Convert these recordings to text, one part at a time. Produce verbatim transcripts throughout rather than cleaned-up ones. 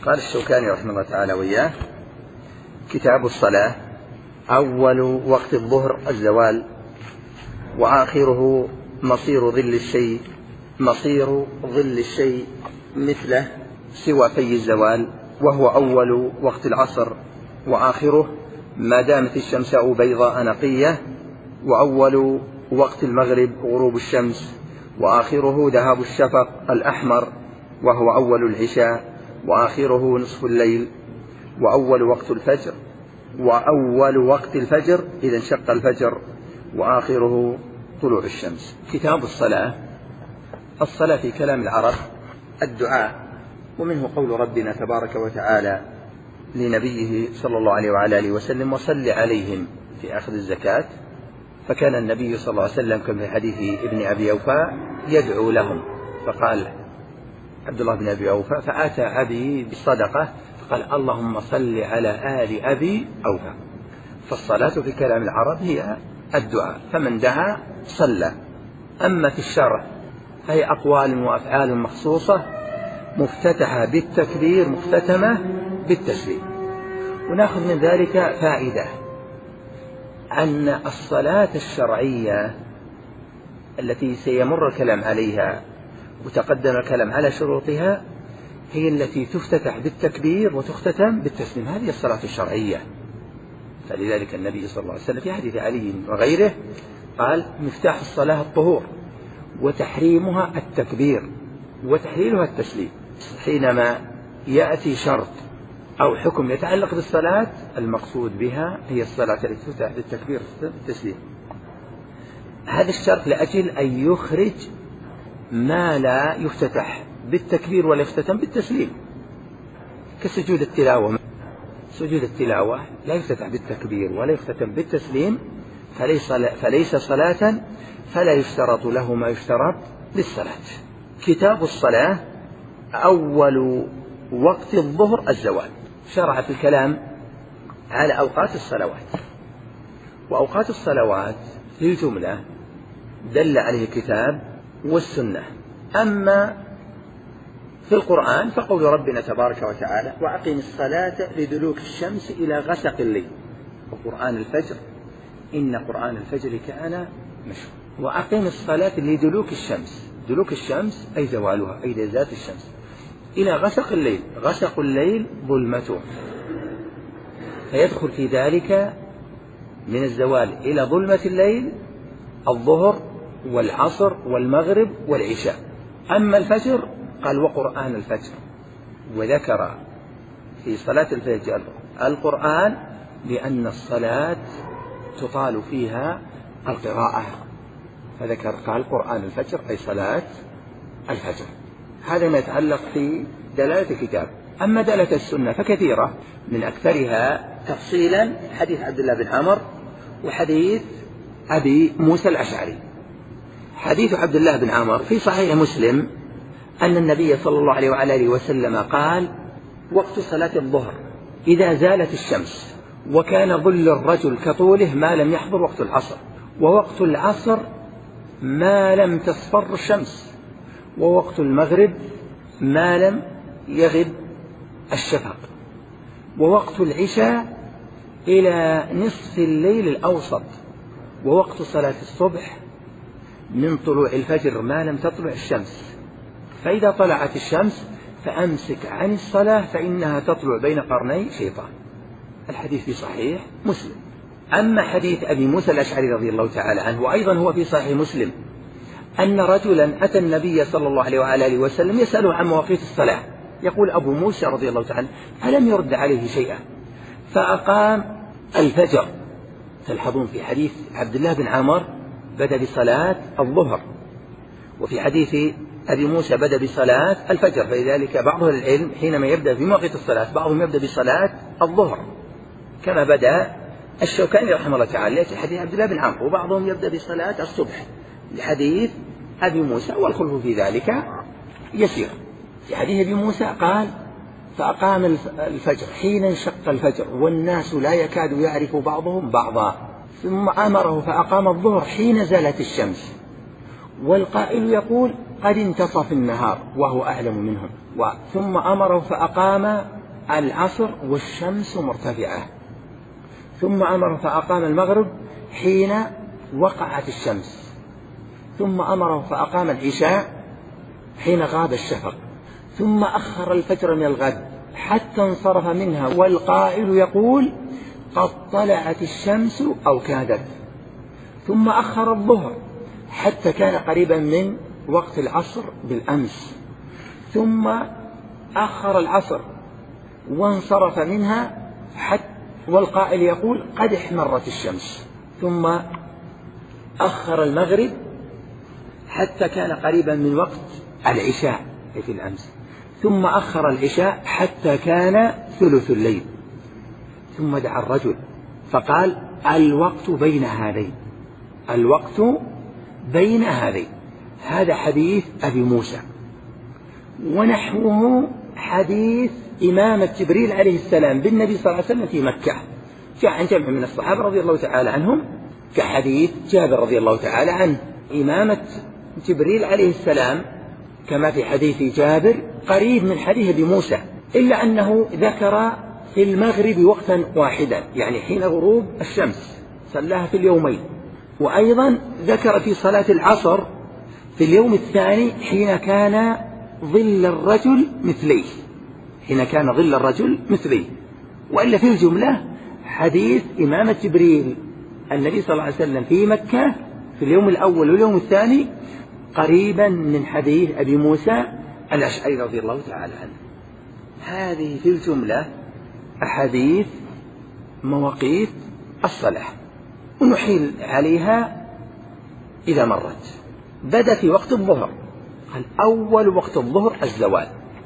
قال الشوكاني رحمه الله تعالى وإياه: كتاب الصلاة: أول وقت الظهر الزوال، وآخره مصير ظل الشيء مصير ظل الشيء مثله سوى في الزوال، وهو أول وقت العصر، وآخره ما دامت الشمس بيضاء نقية، وأول وقت المغرب غروب الشمس، وآخره ذهاب الشفق الأحمر، وهو أول العشاء، وآخره نصف الليل، وأول وقت الفجر وأول وقت الفجر إذا انشق الفجر، وآخره طلوع الشمس. كتاب الصلاة: الصلاة في كلام العرب الدعاء، ومنه قول ربنا تبارك وتعالى لنبيه صلى الله عليه وعلى آله وسلم: وصل عليهم في أخذ الزكاة. فكان النبي صلى الله عليه وسلم كما في حديث ابن أبي أوفى يدعو لهم، فقال عبد الله بن أبي أوفى: فأتى أبي بالصدقة فقال: اللهم صل على آل أبي أوفى. فالصلاة في كلام العرب هي الدعاء، فمن دعا صلى. أما في الشرع فهي أقوال وأفعال مخصوصة مفتتحة بالتكبير مختتمة بالتسليم. ونأخذ من ذلك فائدة أن الصلاة الشرعية التي سيمر الكلام عليها وتقدم الكلام على شروطها هي التي تفتتح بالتكبير وتختتم بالتسليم، هذه الصلاة الشرعية. فلذلك النبي صلى الله عليه وسلم في حديث علي وغيره قال: مفتاح الصلاة الطهور، وتحريمها التكبير، وتحليلها التسليم. حينما يأتي شرط أو حكم يتعلق بالصلاة المقصود بها هي الصلاة التي تفتح بالتكبير والتسليم. هذا الشرط لأجل أن يخرج ما لا يفتتح بالتكبير ولا يختتم بالتسليم، كسجود التلاوة. سجود التلاوة لا يفتتح بالتكبير ولا يختتم بالتسليم، فليس, فليس صلاة، فلا يشترط له ما يشترط للصلاة. كتاب الصلاة: أول وقت الظهر الزوال. شرع في الكلام على أوقات الصلوات، وأوقات الصلوات في جملة دل عليه الكتاب والسنة. أما في القرآن فقول ربنا تبارك وتعالى: وأقم الصلاة لدلوك الشمس إلى غسق الليل وقرآن الفجر إن قرآن الفجر كان مشهودا. وأقم الصلاة لدلوك الشمس، دلوك الشمس أي زوالها أي ذات الشمس، إلى غسق الليل. غسق الليل ظلمته، فيدخل في ذلك من الزوال إلى ظلمة الليل الظهر والعصر والمغرب والعشاء. أما الفجر قال: وقرآن الفجر، وذكر في صلاة الفجر القرآن لأن الصلاة تطال فيها القراءة، فذكر قال: قرآن الفجر أي صلاة الفجر. هذا ما يتعلق في دلالة الكتاب. أما دلالة السنة فكثيرة، من أكثرها تفصيلا حديث عبد الله بن عمر وحديث أبي موسى الأشعري. حديث عبد الله بن عمر في صحيح مسلم أن النبي صلى الله عليه وعلى آله وسلم قال: وقت صلاة الظهر إذا زالت الشمس وكان ظل الرجل كطوله ما لم يحضر وقت العصر، ووقت العصر ما لم تصفر الشمس، ووقت المغرب ما لم يغب الشفق، ووقت العشاء إلى نصف الليل الأوسط، ووقت صلاة الصبح من طلوع الفجر ما لم تطلع الشمس، فإذا طلعت الشمس فأمسك عن الصلاة فإنها تطلع بين قرني شيطان. الحديث في صحيح مسلم. أما حديث أبي موسى الأشعري رضي الله تعالى عنه وأيضا هو في صحيح مسلم أن رجلا أتى النبي صلى الله عليه وعلى آله وسلم يسأله عن مواقيت الصلاة، يقول أبو موسى رضي الله تعالى فلم يرد عليه شيئا، فأقام الفجر. تلحظون في حديث عبد الله بن عمر بدأ بصلاة الظهر، وفي حديث أبي موسى بدأ بصلاة الفجر، فلذلك بعض أهل العلم حينما يبدأ في مواقيت الصلاة بعضهم يبدأ بصلاة الظهر كما بدأ الشوكاني رحمه الله تعالى في حديث عبد الله بن عمرو، وبعضهم يبدأ بصلاة الصبح لحديث أبي موسى، والخلف في ذلك يسير. في حديث أبي موسى قال: فأقام الفجر حين انشق الفجر والناس لا يكاد يعرف بعضهم بعضا، ثم أمره فأقام الظهر حين زالت الشمس. والقائل يقول: قد انتصف النهار وهو أعلم منهم. ثم أمره فأقام العصر والشمس مرتفعة. ثم أمره فأقام المغرب حين وقعت الشمس. ثم أمره فأقام العشاء حين غاب الشفق. ثم أخر الفجر من الغد حتى انصرف منها والقائل يقول قد طلعت الشمس أو كادت. ثم أخر الظهر حتى كان قريبا من وقت العصر بالأمس. ثم أخر العصر وانصرف منها حتى والقائل يقول قد احمرت الشمس. ثم أخر المغرب حتى كان قريبا من وقت العشاء في الأمس. ثم أخر العشاء حتى كان ثلث الليل. ثم دعا الرجل فقال الوقت بين هذين، الوقت بين هذين. هذا حديث أبي موسى. ونحوه حديث إمامة جبريل عليه السلام بالنبي صلى الله عليه وسلم في مكة، جاء عن جمع من الصحابة رضي الله تعالى عنهم، كحديث جابر رضي الله تعالى عنه. إمامة جبريل عليه السلام كما في حديث جابر قريب من حديث أبي موسى، إلا أنه ذكر في المغرب وقتا واحدا، يعني حين غروب الشمس صلاها في اليومين. وأيضا ذكر في صلاة العصر في اليوم الثاني حين كان ظل الرجل مثليه، حين كان ظل الرجل مثليه. وإلا في الجملة حديث إمامة جبريل النبي صلى الله عليه وسلم في مكة في اليوم الأول واليوم الثاني قريبا من حديث أبي موسى الأشعري رضي الله تعالى عنه. هذه في الجملة أحاديث مواقيت الصلاة، ونحيل عليها إذا مرت. بدأ في وقت الظهر، قال أول وقت الظهر الزوال،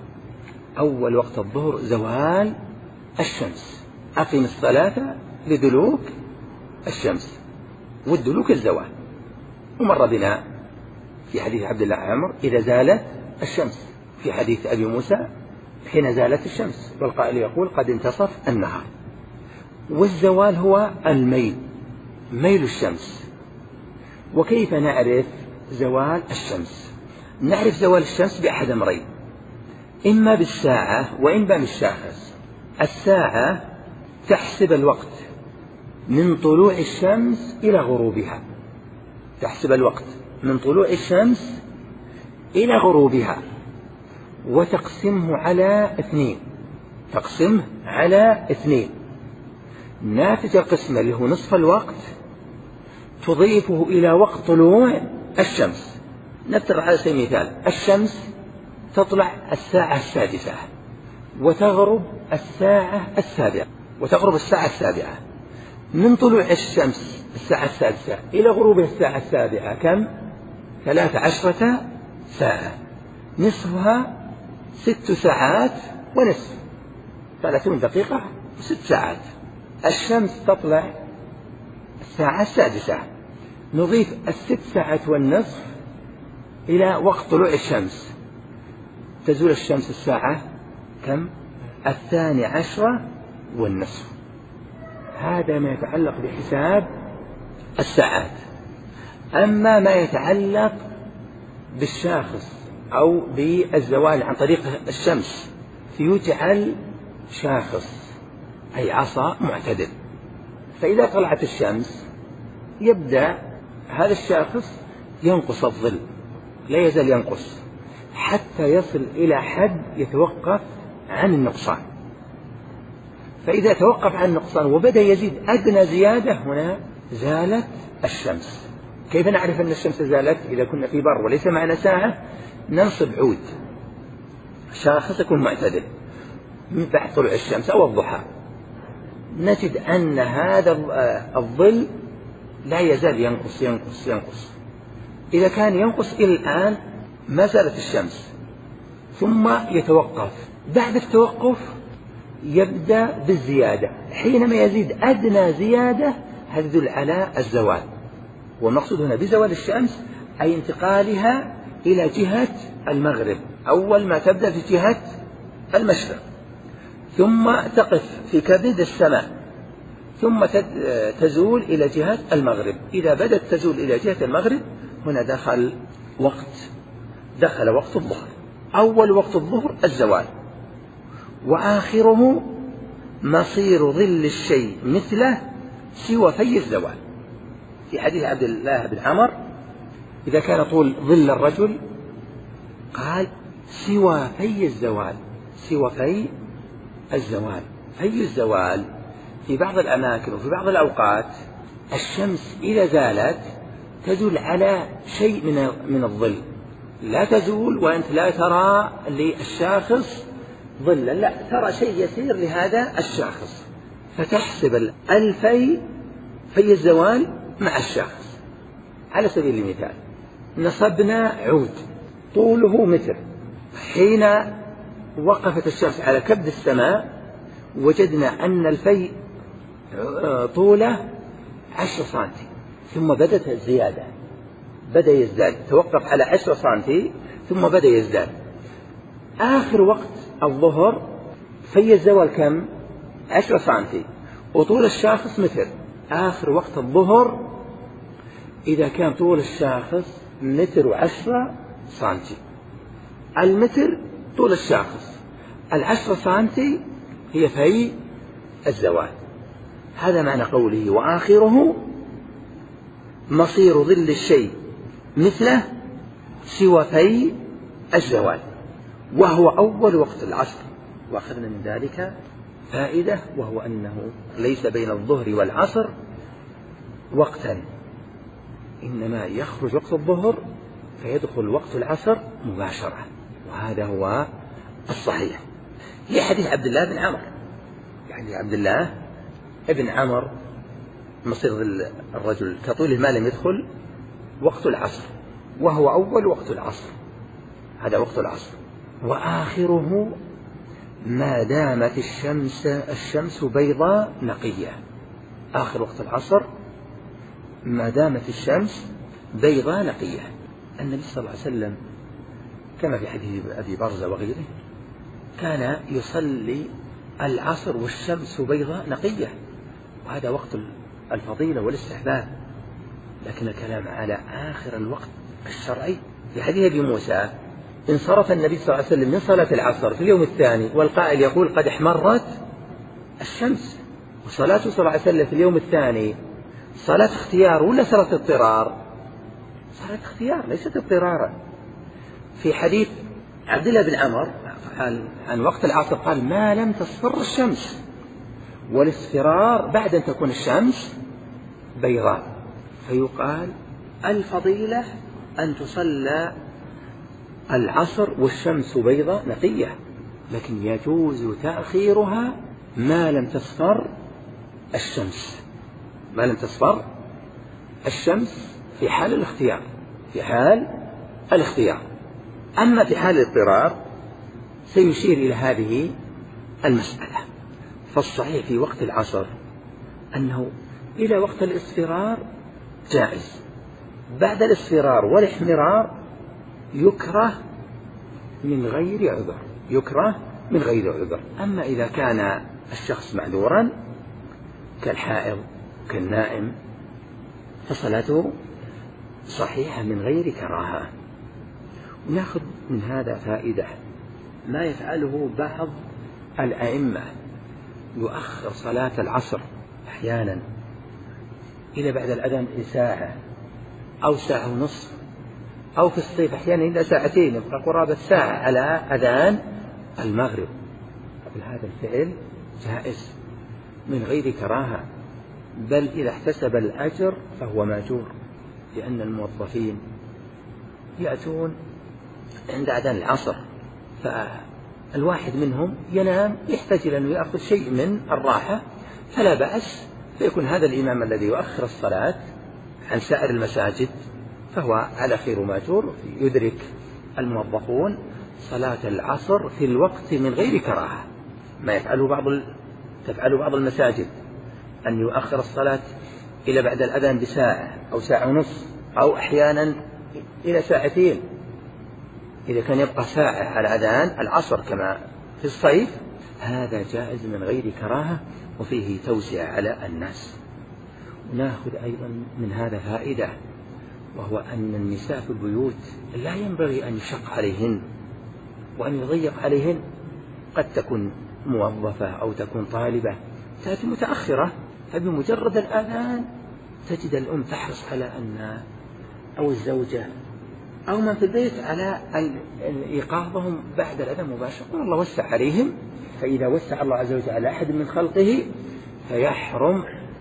أول وقت الظهر زوال الشمس. أقم الصلاة لدلوك الشمس، والدلوك الزوال. ومر بنا في حديث عبد الله عمر إذا زالت الشمس، في حديث أبي موسى حين زالت الشمس، والقائل يقول قد انتصف النهار. والزوال هو الميل، ميل الشمس. وكيف نعرف زوال الشمس؟ نعرف زوال الشمس بأحد أمرين، إما بالساعة وإما بالشاخص. الساعة تحسب الوقت من طلوع الشمس إلى غروبها، تحسب الوقت من طلوع الشمس إلى غروبها، وتقسمه على اثنين، تقسمه على اثنين. ناتج القسمة اللي هو نصف الوقت تضيفه إلى وقت طلوع الشمس. نفترض على سبيل المثال الشمس تطلع الساعة السادسة وتغرب الساعة السابعة، وتغرب الساعة السابعة. من طلوع الشمس الساعة السادسة إلى غروبها الساعة السابعة كم؟ ثلاث عشرة ساعة، نصفها ست ساعات ونصف، ثلاثون دقيقة وست ساعات. الشمس تطلع الساعة السادسة، نضيف الست ساعات والنصف إلى وقت طلوع الشمس، تزول الشمس الساعة كم؟ الثاني عشرة والنصف. هذا ما يتعلق بحساب الساعات. أما ما يتعلق بالشاخص أو بالزوال عن طريق الشمس فيجعل شاخص أي عصا معتدل. فإذا طلعت الشمس يبدأ هذا الشاخص ينقص الظل، لا يزال ينقص حتى يصل إلى حد يتوقف عن النقصان. فإذا توقف عن النقصان وبدأ يزيد أدنى زيادة هنا زالت الشمس. كيف نعرف أن الشمس زالت؟ إذا كنا في بر وليس معنا ساعة ننصب عود شاخص يكون معتدل من بعد طلوع الشمس أو الضحى، نجد أن هذا الظل لا يزال ينقص ينقص ينقص. إذا كان ينقص إلى الآن ما زالت الشمس، ثم يتوقف. بعد التوقف يبدأ بالزيادة، حينما يزيد أدنى زيادة هذا يدل على الزوال. والمقصود هنا بزوال الشمس أي انتقالها إلى جهة المغرب، أول ما تبدأ في جهة المشرق ثم تقف في كبد السماء ثم تزول إلى جهة المغرب. إذا بدأت تزول إلى جهة المغرب هنا دخل وقت دخل وقت الظهر. أول وقت الظهر الزوال، وآخره مصير ظل الشيء مثله سوى في الزوال. في حديث عبد الله بن عمر إذا كان طول ظل الرجل قال سوى في الزوال، سوى في الزوال. في الزوال في بعض الأماكن وفي بعض الأوقات الشمس إذا زالت تدل على شيء من من الظل، لا تزول وأنت لا ترى للشاخص ظلا، لا ترى شيء يسير لهذا الشاخص، فتحسب الفي في الزوال مع الشاخص. على سبيل المثال نصبنا عود طوله متر، حين وقفت الشمس على كبد السماء وجدنا أن الفي طوله عشر سنتي، ثم بدأت الزيادة، بدأ يزداد، توقف على عشر سنتي ثم بدأ يزداد. آخر وقت الظهر في الزوال كم؟ عشر سنتي، وطول الشاخص متر. آخر وقت الظهر إذا كان طول الشاخص متر وعشرة سنتي، المتر طول الشاخص، العشرة سنتي هي في الزوال. هذا معنى قوله وآخره مصير ظل الشيء مثله سوى في الزوال، وهو أول وقت العصر. وأخذنا من ذلك فائدة، وهو أنه ليس بين الظهر والعصر وقتا، إنما يخرج وقت الظهر فيدخل وقت العصر مباشرة، وهذا هو الصحيح. في حديث عبد الله بن عمر، يعني عبد الله ابن عمر مصير ظل الرجل كطوله ما لم يدخل وقت العصر، وهو أول وقت العصر، هذا وقت العصر. وآخره ما دامت الشمس الشمس بيضاء نقية، آخر وقت العصر ما دامت الشمس بيضاء نقية. النبي صلى الله عليه وسلم كما في حديث أبي برزة وغيره كان يصلي العصر والشمس بيضاء نقية، وهذا وقت الفضيلة والاستحباب. لكن الكلام على آخر الوقت الشرعي. في حديث أبي موسى انصرف النبي صلى الله عليه وسلم من صلاة العصر في اليوم الثاني والقائل يقول قد احمرت الشمس، وصلاته صلى الله عليه وسلم في اليوم الثاني صلاة اختيار ولا صلاة اضطرار؟ صلاة اختيار ليست اضطرارا. في حديث عبد الله بن عمر عن وقت العصر قال ما لم تصفر الشمس، والاصفرار بعد أن تكون الشمس بيضاء، فيقال الفضيلة أن تصلى العصر والشمس بيضاء نقية، لكن يجوز تأخيرها ما لم تصفر الشمس، ما لم تصفر الشمس في حال الاختيار، في حال الاختيار. أما في حال الاضطرار سيشير إلى هذه المسألة. فالصحيح في وقت العصر أنه إلى وقت الاصفرار جائز، بعد الاصفرار والاحمرار يكره من غير عذر، يكره من غير عذر. أما إذا كان الشخص معذورا كالحائض كالنائم فصلاته صحيحة من غير كراهة. ونأخذ من هذا فائدة، ما يفعله بعض الأئمة يؤخر صلاة العصر أحيانا إلى بعد الأذان ساعة أو ساعة ونصف، أو في الصيف أحيانا إلى ساعتين، يبقى قرابة ساعة على أذان المغرب. هذا الفعل جائز من غير كراهة، بل إذا احتسب الأجر فهو ماجور، لأن الموظفين يأتون عند أذان العصر فالواحد منهم ينام يحتاج إلى أن يأخذ شيء من الراحة، فلا بأس، فيكون هذا الإمام الذي يؤخر الصلاة عن سائر المساجد فهو على خير ماجور، يدرك الموظفون صلاة العصر في الوقت من غير كراهة. ما يفعله بعض تفعله بعض المساجد أن يؤخر الصلاة إلى بعد الأذان بساعة أو ساعة ونصف، أو أحيانا إلى ساعتين، إذا كان يبقى ساعة على أذان العصر كما في الصيف هذا جائز من غير كراهة وفيه توسعة على الناس. ونأخذ أيضا من هذا فائدة، وهو أن النساء في البيوت لا ينبغي أن يشق عليهن وأن يضيق عليهن. قد تكون موظفة أو تكون طالبة تأتي متأخرة، فبمجرد الآذان تجد الأم تحرص على أن أو الزوجة أو من في البيت على إيقاظهم بعد الأذان مباشرة. والله وسع عليهم، فإذا وسع الله عز وجل على أحد من خلقه فيحرم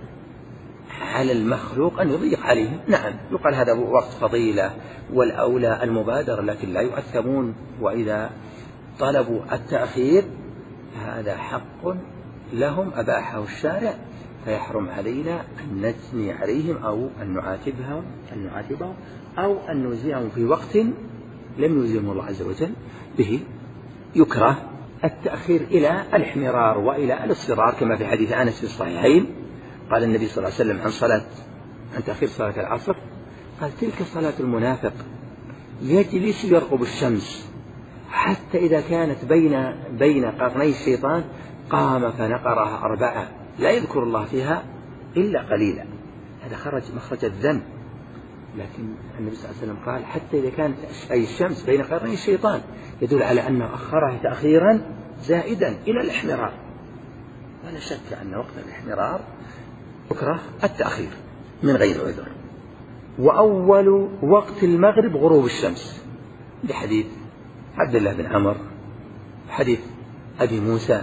على المخلوق أن يضيق عليهم. نعم يقال هذا وقت فضيلة والأولى المبادرة، لكن لا يؤثمون، وإذا طلبوا التأخير هذا حق لهم أباحه الشارع، فيحرم علينا أن نثني عليهم أو أن نعاتبهم أن نعاتبهم أو أن نوزعهم في وقت لم يوزعهم الله عز وجل به. يكره التأخير إلى الاحمرار وإلى الاصفرار، كما في حديث أنس في الصحيحين قال النبي صلى الله عليه وسلم عن صلاة عن تأخير صلاة العصر، قال تلك صلاة المنافق يجلس يرقب الشمس حتى إذا كانت بين بين قرني الشيطان قام فنقرها أربعة لا يذكر الله فيها إلا قليلا. هذا خرج مخرج الذنب، لكن النبي صلى الله عليه وسلم قال حتى إذا كانت أي الشمس بين قرني الشيطان، يدل على أنه أخرها تأخيرا زائدا إلى الاحمرار. ولا شك أن وقت الاحمرار يكره التأخير من غير عذر. وأول وقت المغرب غروب الشمس، بحديث عبد الله بن عمر، حديث أبي موسى،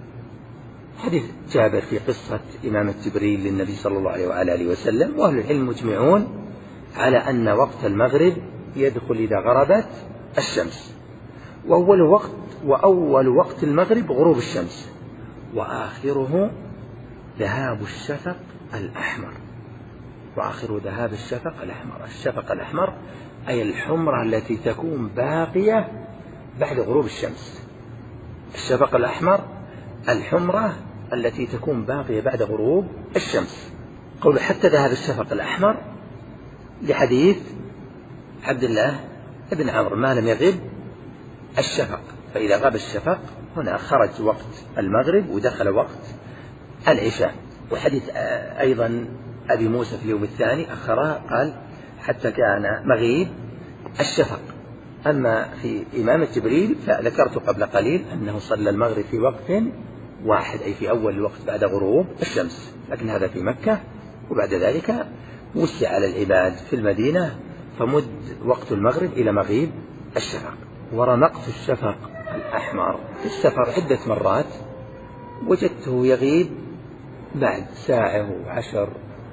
حديث جابر في قصة إمامة جبريل للنبي صلى الله عليه وعلى آله وسلم. وأهل العلم مجمعون على أن وقت المغرب يدخل إذا غربت الشمس. وأول وقت وأول وقت المغرب غروب الشمس، وآخره ذهاب الشفق الأحمر. وآخر ذهاب الشفق الأحمر، الشفق الأحمر أي الحمرة التي تكون باقية بعد غروب الشمس. الشفق الأحمر الحمرة التي تكون باقية بعد غروب الشمس. قول حتى ذهب الشفق الأحمر لحديث عبد الله بن عمرو ما لم يغب الشفق، فإذا غاب الشفق هنا خرج وقت المغرب ودخل وقت العشاء. وحديث أيضا أبي موسى في اليوم الثاني أخرها قال حتى كان مغيب الشفق. أما في إمامة جبريل فذكرت قبل قليل أنه صلى المغرب في وقت واحد، أي في أول الوقت بعد غروب الشمس، لكن هذا في مكة، وبعد ذلك وسع على العباد في المدينة فمد وقت المغرب إلى مغيب الشفق. ورمقت الشفق الأحمر في السفر عدة مرات وجدته يغيب بعد ساعة وعشر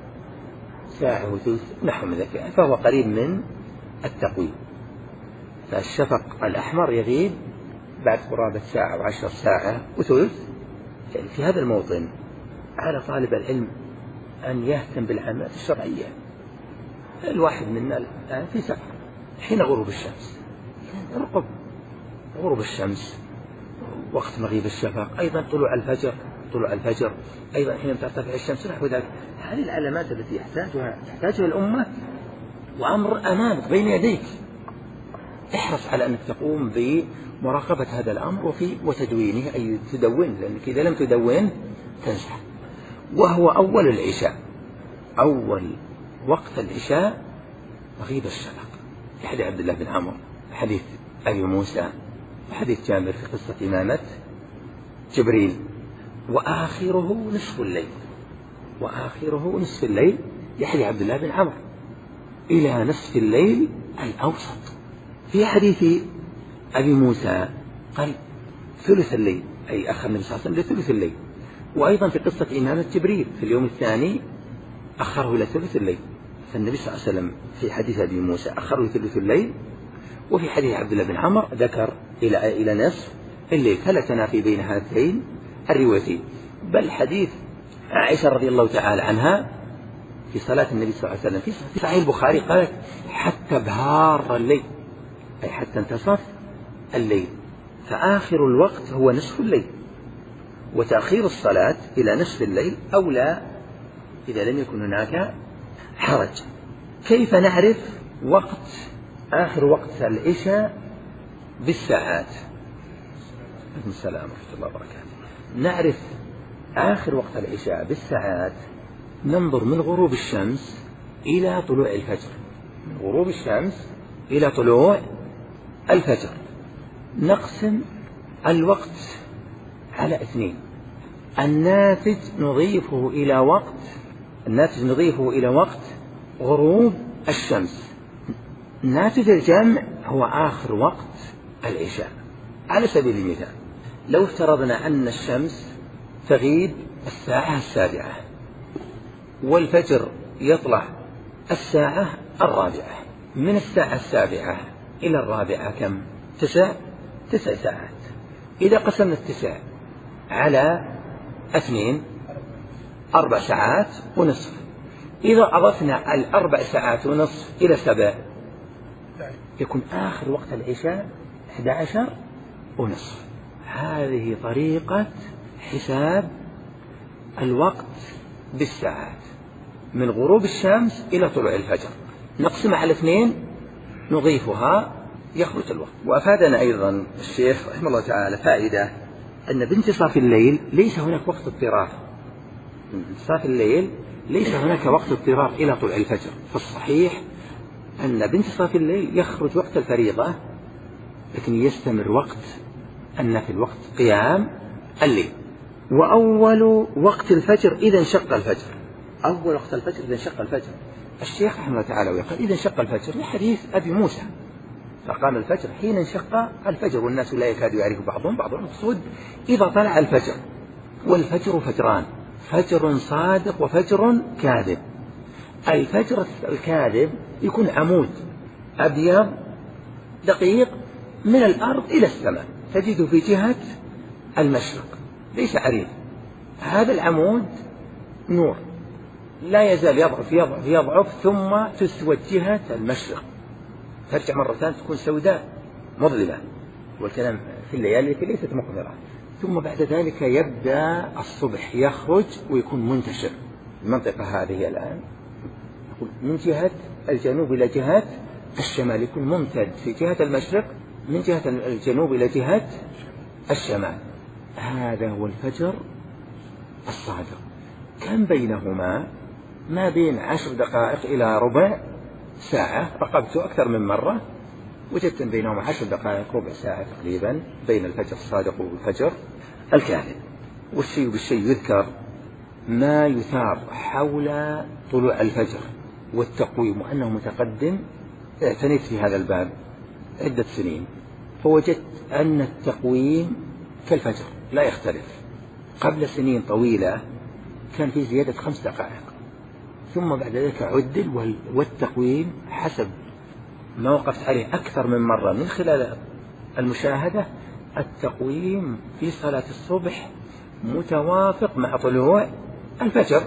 ساعة وثلث نحو من ذلك، فهو قريب من التقويم. فالشفق الأحمر يغيب بعد قرابة ساعة وعشر ساعة وثلث. يعني في هذا الموطن على طالب العلم أن يهتم بالعلامات الشرعية. الواحد منا الآن في سفر حين غروب الشمس، ارقب غروب الشمس، وقت مغيب الشفق، أيضا طلوع الفجر طلوع الفجر أيضا حين ترتفع الشمس نحو ذلك. هذه العلامات التي يحتاجها تحتاجها الأمة، وأمر أمامك بين يديك، احرص على أنك تقوم بمراقبة هذا الأمر وفي وتدوينه، أي تدون، لأنك إذا لم تدون تنسى. وهو أول العشاء، أول وقت العشاء مغيب الشفق، في حديث عبد الله بن عمرو، حديث أبي موسى، حديث جابر في قصة إمامة جبريل. وآخره نصف الليل، وآخره نصف الليل يحدي عبد الله بن عمرو إلى نصف الليل الأوسط. في حديث أبي موسى قال ثلث الليل، أي أخر النبي صلى الله عليه وسلم لثلث الليل. وأيضا في قصة إمامة جبريل في اليوم الثاني أخره إلى ثلث الليل. فالنبي صلى الله عليه وسلم في حديث أبي موسى أخره ثلث الليل، وفي حديث عبد الله بن عمرو ذكر إلى إلى نصف الليل، فلا تنافي بين هاتين الروايتين. بل حديث عائشة رضي الله تعالى عنها في صلاة النبي صلى الله عليه وسلم في صحيح البخاري قالت حتى بهار الليل، أي حتى انتصف الليل. فآخر الوقت هو نصف الليل، وتأخير الصلاة إلى نصف الليل أولى إذا لم يكن هناك حرج. كيف نعرف وقت آخر وقت العشاء بالساعات؟ السلام ورحمة الله وبركاته. نعرف آخر وقت العشاء بالساعات، ننظر من غروب الشمس إلى طلوع الفجر، من غروب الشمس إلى طلوع الفجر. نقسم الوقت على اثنين. الناتج نضيفه إلى وقت الناتج نضيفه إلى وقت غروب الشمس. ناتج الجمع هو آخر وقت العشاء. على سبيل المثال، لو افترضنا أن الشمس تغيب الساعة السابعة والفجر يطلع الساعة الرابعة، من الساعة السابعة إلى الرابعة كم؟ تسع تسع ساعات. إذا قسمنا التسع على اثنين أربع ساعات ونصف. إذا أضفنا الأربع ساعات ونصف إلى سبع يكون آخر وقت العشاء أحد عشر ونصف. هذه طريقة حساب الوقت بالساعات من غروب الشمس إلى طلوع الفجر. نقسم على اثنين نضيفها يخرج الوقت. وأفادنا أيضا الشيخ رحمه الله تعالى فائدة أن بانتصاف الليل ليس هناك وقت اضطرار. بانتصاف الليل ليس هناك وقت اضطرار إلى طلوع الفجر. فالصحيح أن بانتصاف الليل يخرج وقت الفريضة، لكن يستمر وقت النفل وقت قيام الليل. وأول وقت الفجر إذا انشق الفجر. أول وقت الفجر إذا انشق الفجر. الشيخ رحمه الله تعالى ويقول إذا انشق الفجر لحديث أبي موسى فقام الفجر حين انشق الفجر والناس لا يكاد يعرف بعضهم بعضا. المقصود إذا طلع الفجر. والفجر فجران، فجر صادق وفجر كاذب. الفجر الكاذب يكون عمود أبيض دقيق من الأرض إلى السماء، تجده في جهة المشرق ليس عريض. هذا العمود نور لا يزال يضعف يضعف يضعف ثم تسود جهة المشرق، ترجع مرة ثانية تكون سوداء مظلمة، والكلام في الليالي التي ليست مقمرة. ثم بعد ذلك يبدأ الصبح يخرج ويكون منتشر. المنطقة هذه الآن من جهة الجنوب إلى جهة الشمال، يكون ممتد في جهة المشرق من جهة الجنوب إلى جهة الشمال. هذا هو الفجر الصادق. كم بينهما؟ ما بين عشر دقائق إلى ربع ساعة. رقبته أكثر من مرة وجدت بينهما عشر دقائق ربع ساعة تقريبا بين الفجر الصادق والفجر الكاذب. والشيء بالشيء يذكر ما يثار حول طلوع الفجر والتقويم وأنه متقدم. اعتنيت في هذا الباب عدة سنين فوجدت أن التقويم كالفجر لا يختلف. قبل سنين طويلة كان في زيادة خمس دقائق ثم بعد ذلك عدل، والتقويم حسب ما وقفت عليه أكثر من مرة من خلال المشاهدة التقويم في صلاة الصبح متوافق مع طلوع الفجر.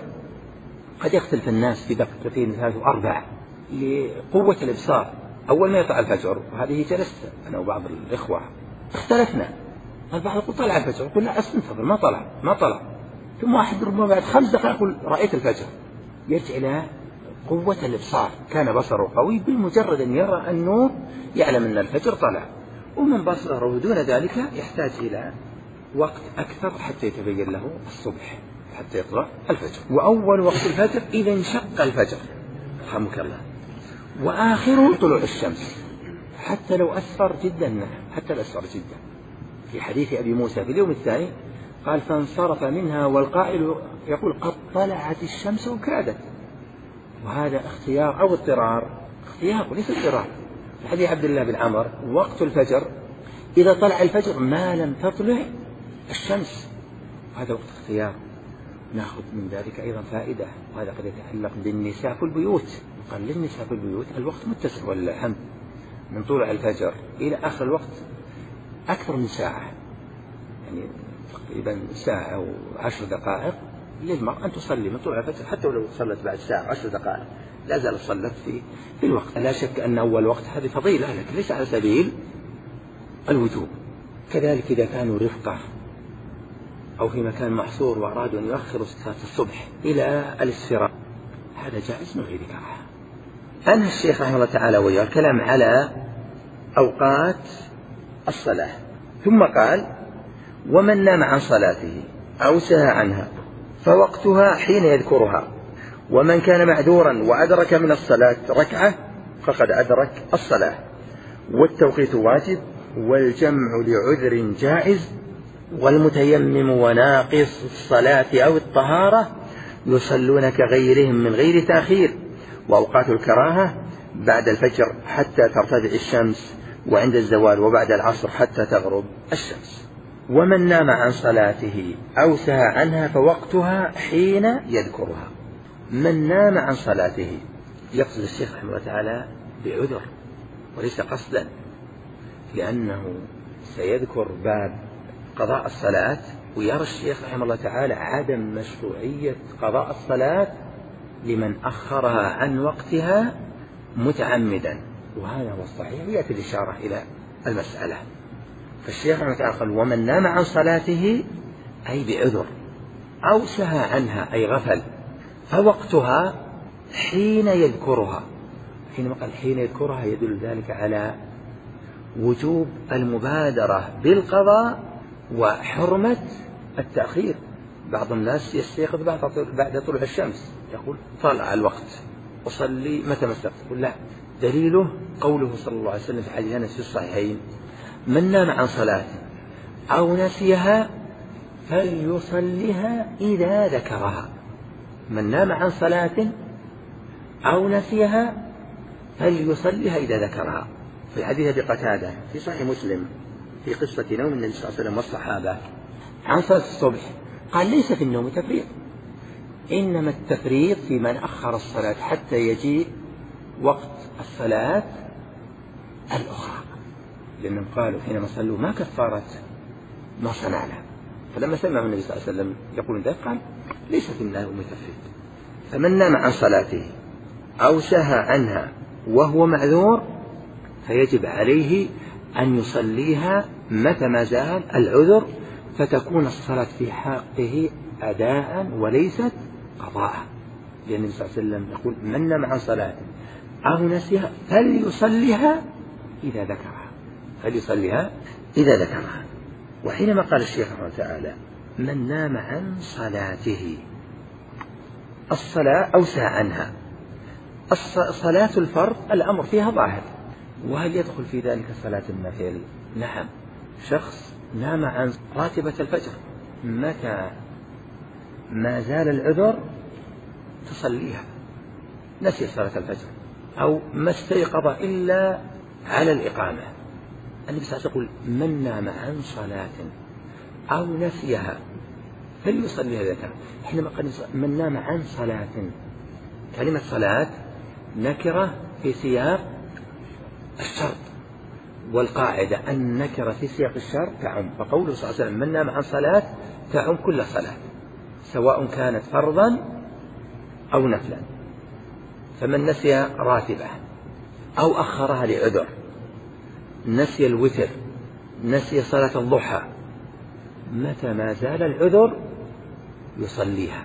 قد يختلف الناس في دقيقتين ثلاث وأربع لقوة الإبصار. أول ما يطلع الفجر وهذه جلست أنا وبعض الإخوة اختلفنا، البعض يقول طلع الفجر يقول لا أستنتظر ما طلع ما طلع ثم واحد ربما بعد خمس دقائق يقول رأيت الفجر. يرجع إلى قوة الإبصار، كان بصره قوي بمجرد أن يرى النور يعلم أن الفجر طلع. ومن بصره دون ذلك يحتاج إلى وقت أكثر حتى يتبين له الصبح حتى يطلع الفجر. وأول وقت الفجر إذا انشق الفجر رحمك الله، وآخره طلوع الشمس حتى لو أسفر جدا، حتى لو أسفر جدا. في حديث أبي موسى في اليوم الثاني قال فانصرف منها والقائل يقول قد طلعت الشمس وكادت. وهذا اختيار أو اضطرار، اختيار وليس اضطرار. حديث عبد الله بن عمر وقت الفجر إذا طلع الفجر ما لم تطلع الشمس، هذا وقت اختيار. نأخذ من ذلك أيضا فائدة، وهذا قد يتعلق بالنساء في البيوت. قال للنساء في البيوت الوقت متسع ولله الحمد، من طلوع الفجر إلى آخر الوقت أكثر من ساعة، يعني تقريبا ساعة أو عشر دقائق للمرأة أن تصلي من طلوع الفجر، حتى ولو صلت بعد ساعة عشر دقائق لا زالت صلت في في الوقت. لا شك أن أول وقت هذه فضيلة لكن ليس على سبيل الوجوب. كذلك إذا كانوا رفقة أو في مكان محصور وأرادوا أن يؤخروا صلاة الصبح إلى الاسفراء هذا جائز من غير كراهة. أنهى الشيخ رحمه الله تعالى وياه الكلام على أوقات الصلاة، ثم قال ومن نام عن صلاته أو سهى عنها فوقتها حين يذكرها، ومن كان معذورا وأدرك من الصلاة ركعة فقد أدرك الصلاة. والتوقيت واجب، والجمع لعذر جائز، والمتيمم وناقص الصلاة أو الطهارة يصلون كغيرهم من غير تأخير. وأوقات الكراهة بعد الفجر حتى ترتفع الشمس، وعند الزوال، وبعد العصر حتى تغرب الشمس. ومن نام عن صلاته أو سهى عنها فوقتها حين يذكرها. من نام عن صلاته يقصد الشيخ رحمه الله تعالى بعذر وليس قصدا، لأنه سيذكر باب قضاء الصلاة، ويرى الشيخ رحمه الله تعالى عدم مشروعية قضاء الصلاة لمن أخرها عن وقتها متعمدا، وهذا هو الصحيح، ويأتي الإشارة إلى المسألة. فالشيخ رحمه الله تعالى قال: ومن نام عن صلاته أي بعذر، أو سهى عنها أي غفل، فوقتها حين يذكرها. حينما قال حين يذكرها يدل ذلك على وجوب المبادرة بالقضاء وحرمة التأخير. بعض الناس يستيقظ بعد طلوع الشمس، يقول طلع الوقت أصلي متى ما استيقظ. يقول لا، دليله قوله صلى الله عليه وسلم في حديث أنس في الصحيحين: من نام عن صلاة أو نسيها فليصلها إذا ذكرها. من نام عن صلاة أو نسيها فليصلها إذا ذكرها. في حديث أبي قتادة في صحيح مسلم في قصة نوم النبي صلى الله عليه وسلم والصحابة عن صلاة الصبح، قال: ليس في النوم تفريط، إنما التفريط في من أخر الصلاة حتى يجيء وقت الصلاة الأخرى، لأنهم قالوا حينما صلوا ما كفارت ما صنعنا. فلما سمعوا النبي صلى الله عليه وسلم يقول ذلك قال: ليس في النوم تفريط. فمن نام عن صلاته أو سهى عنها وهو معذور فيجب عليه أن يصليها متى ما زال العذر، فتكون الصلاة في حقه أداء وليست قضاء، لأن النبي صلى الله عليه وسلم يقول: من نام عن صلاة أو نسيها فليصليها إذا ذكرها، فليصليها إذا ذكرها. وحينما قال الشيخ رحمه الله تعالى: من نام عن صلاته، الصلاة أو سهى عنها. صلاة الفرض الأمر فيها ظاهر، وهل يدخل في ذلك صلاة النفل؟ نعم. شخص نام عن راتبة الفجر، متى ما زال العذر تصليها، نسي صلاة الفجر أو ما استيقظ إلا على الإقامة. النبي صلى الله عليه وسلم يقول: من نام عن صلاة أو نسيها فليصليها إذا كان. حينما قال من نام عن صلاة، كلمة صلاة نكرة في سياق الشرط، والقاعدة أن نكرة في سياق الشرط تعم، فقوله صلى الله عليه وسلم: من نام عن صلاة تعم كل صلاة سواء كانت فرضا أو نفلا. فمن نسي راتبة أو أخرها لعذر، نسي الوتر، نسي صلاة الضحى، متى ما زال العذر يصليها.